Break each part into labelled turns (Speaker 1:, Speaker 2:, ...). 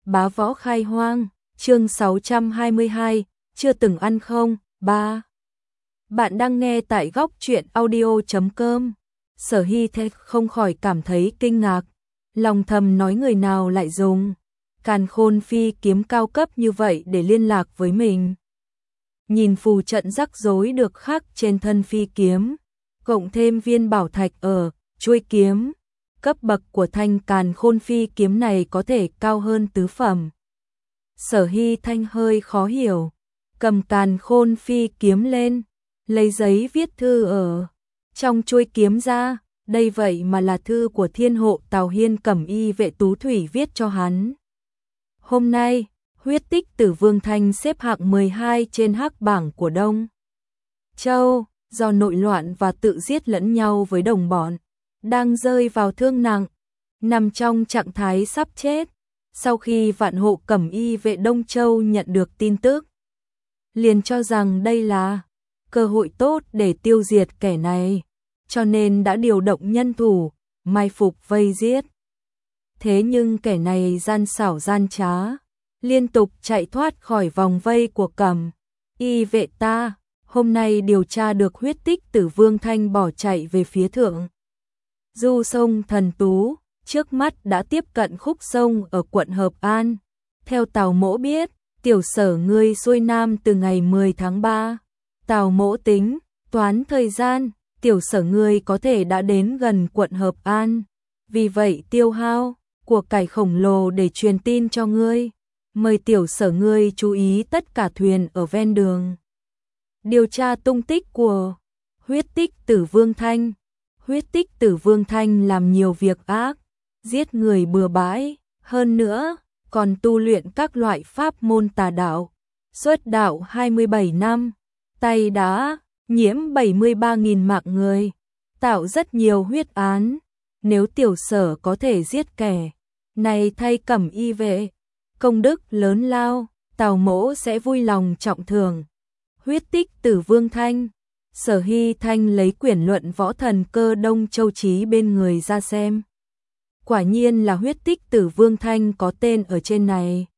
Speaker 1: Bá Võ Khai Hoang, chương 622, chưa từng ăn không? 3. Bạn đang nghe tại góc truyện audio.com. Sở Hy Thế không khỏi cảm thấy kinh ngạc, lòng thầm nói người nào lại dùng Càn Khôn Phi kiếm cao cấp như vậy để liên lạc với mình. Nhìn phù trận rắc rối được khắc trên thân phi kiếm, cộng thêm viên bảo thạch ở chuôi kiếm, cấp bậc của thanh Càn Khôn Phi kiếm này có thể cao hơn tứ phẩm. Sở Hy Thanh hơi khó hiểu, cầm Càn Khôn Phi kiếm lên, lấy giấy viết thư ở trong chuôi kiếm ra, đây vậy mà là thư của thiên hộ Tào Hiên Cẩm Y vệ Tú Thủy viết cho hắn. Hôm nay, huyết tích Tử Vương Thanh xếp hạng 12 trên hắc bảng của Đông Châu, do nội loạn và tự giết lẫn nhau với đồng bọn, đang rơi vào thương nặng, nằm trong trạng thái sắp chết. Sau khi vạn hộ Cẩm Y vệ Đông Châu nhận được tin tức, liền cho rằng đây là cơ hội tốt để tiêu diệt kẻ này, cho nên đã điều động nhân thủ, mai phục vây giết. Thế nhưng kẻ này gian xảo gian trá, liên tục chạy thoát khỏi vòng vây của Cẩm Y vệ ta. Hôm nay điều tra được huyết tích Tử Vương Thanh bỏ chạy về phía thượng du sông Thần Tú, trước mắt đã tiếp cận khúc sông ở quận Hợp An. Theo Tào Mỗ biết, tiểu sở ngươi xuôi nam từ ngày 10 tháng 3. Tào Mỗ tính, toán thời gian, tiểu sở ngươi có thể đã đến gần quận Hợp An. Vì vậy tiêu hao của cải khổng lồ để truyền tin cho ngươi. Mời tiểu sở ngươi chú ý tất cả thuyền ở ven đường, điều tra tung tích của huyết tích Tử Vương Thanh. Huyết tích Tử Vương Thanh làm nhiều việc ác, giết người bừa bãi, hơn nữa còn tu luyện các loại pháp môn tà đạo. Xuất đạo 27 năm, tay đã nhiễm 73.000 mạng người, tạo rất nhiều huyết án. Nếu tiểu sở có thể giết kẻ này thay Cẩm Y vệ, công đức lớn lao, Tào Mỗ sẽ vui lòng trọng thưởng. Huyết tích Tử Vương Thanh. Sở Hy Thanh lấy quyển luận võ thần cơ Đông Châu Chí bên người ra xem. Quả nhiên là huyết tích Tử Vương Thanh có tên ở trên này.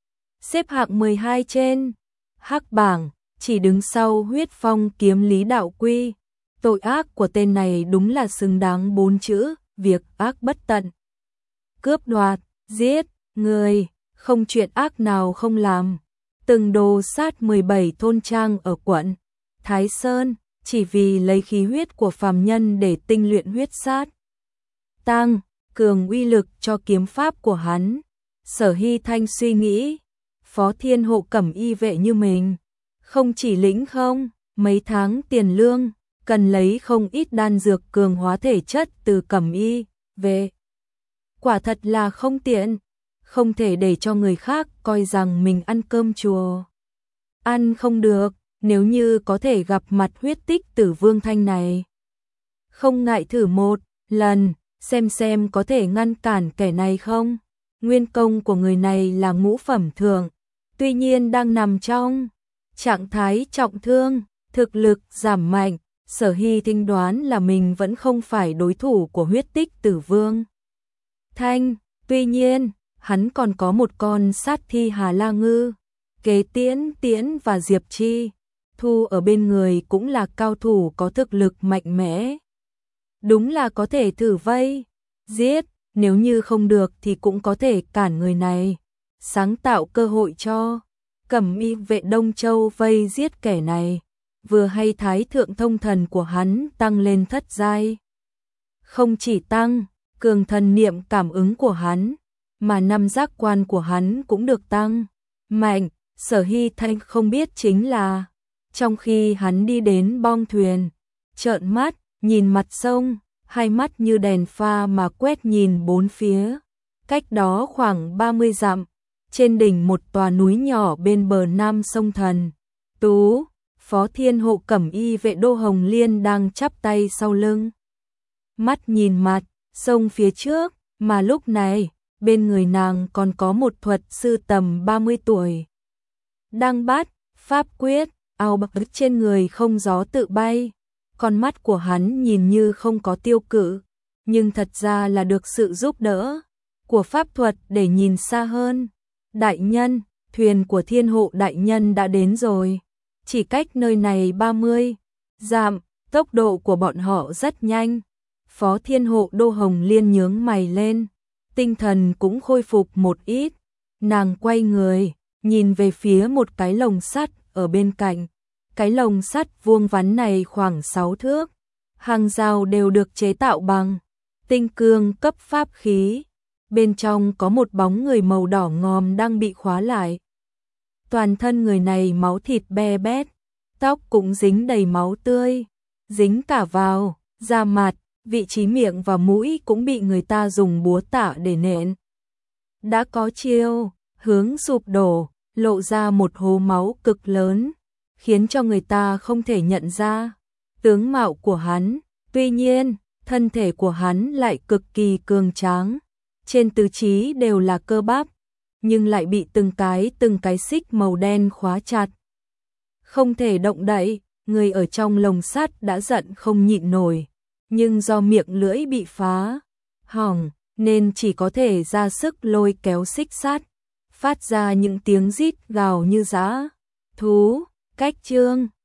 Speaker 1: Xếp hạng 12 trên hắc bảng, chỉ đứng sau huyết phong kiếm Lý Đạo Quy. Tội ác của tên này đúng là xứng đáng 4 chữ, việc ác bất tận. Cướp đoạt, giết người, không chuyện ác nào không làm. Từng đồ sát 17 thôn trang ở quận Thái Sơn, chỉ vì lấy khí huyết của phàm nhân để tinh luyện huyết sát, tăng cường uy lực cho kiếm pháp của hắn. Sở Hy Thanh suy nghĩ, phó thiên hộ Cẩm Y vệ như mình, không chỉ lĩnh không mấy tháng tiền lương, cần lấy không ít đan dược cường hóa thể chất từ Cẩm Y vệ. Quả thật là không tiện, không thể để cho người khác coi rằng mình ăn cơm chùa ăn không được. Nếu như có thể gặp mặt huyết tích Tử Vương Thanh này, không ngại thử một lần, xem có thể ngăn cản kẻ này không. Nguyên công của người này là ngũ phẩm thượng, tuy nhiên đang nằm trong trạng thái trọng thương, thực lực giảm mạnh. Sở Hy Thinh đoán là mình vẫn không phải đối thủ của huyết tích Tử Vương Thanh. Tuy nhiên, hắn còn có một con sát thi Hà La Ngư, Kế Tiễn và Diệp Chi Thu ở bên người cũng là cao thủ có thực lực mạnh mẽ. Đúng là có thể thử vây giết, nếu như không được thì cũng có thể cản người này, sáng tạo cơ hội cho Cẩm Y vệ Đông Châu vây giết kẻ này. Vừa hay thái thượng thông thần của hắn tăng lên thất giai, không chỉ tăng cường thần niệm cảm ứng của hắn, mà năm giác quan của hắn cũng được tăng mạnh. Sở Hy Thanh không biết chính là trong khi hắn đi đến bong thuyền, trợn mắt nhìn mặt sông, hai mắt như đèn pha mà quét nhìn bốn phía. Cách đó khoảng 30 dặm, trên đỉnh một tòa núi nhỏ bên bờ nam sông Thần Tú, phó thiên hộ Cẩm Y vệ Đô Hồng Liên đang chắp tay sau lưng, mắt nhìn mặt sông phía trước. Mà lúc này bên người nàng còn có một thuật sư tầm 30 tuổi, đang bắt pháp quyết, áo bạc trên người không gió tự bay. Con mắt của hắn nhìn như không có tiêu cự, nhưng thật ra là được sự giúp đỡ của pháp thuật để nhìn xa hơn. Đại nhân, thuyền của Thiên Hộ đại nhân đã đến rồi. Chỉ cách nơi này 30 dặm, tốc độ của bọn họ rất nhanh. Phó Thiên Hộ Đô Hồng Liên nhướng mày lên, tinh thần cũng khôi phục một ít. Nàng quay người, nhìn về phía một cái lồng sắt ở bên cạnh. Cái lồng sắt vuông vắn này khoảng 6 thước. Hàng rào đều được chế tạo bằng tinh cương cấp pháp khí. Bên trong có một bóng người màu đỏ ngòm đang bị khóa lại. Toàn thân người này máu thịt be bét, tóc cũng dính đầy máu tươi, dính cả vào da mặt, vị trí miệng và mũi cũng bị người ta dùng búa tạ để nện. Đã có chiêu, hướng sụp đổ, lộ ra một hố máu cực lớn, khiến cho người ta không thể nhận ra tướng mạo của hắn. Tuy nhiên, thân thể của hắn lại cực kỳ cường tráng, trên tứ chi đều là cơ bắp, nhưng lại bị từng cái xích màu đen khóa chặt. Không thể động đậy, người ở trong lồng sắt đã giận không nhịn nổi, nhưng do miệng lưỡi bị phá hỏng nên chỉ có thể ra sức lôi kéo xích sắt, phát ra những tiếng rít gào như dã thú. Cách chương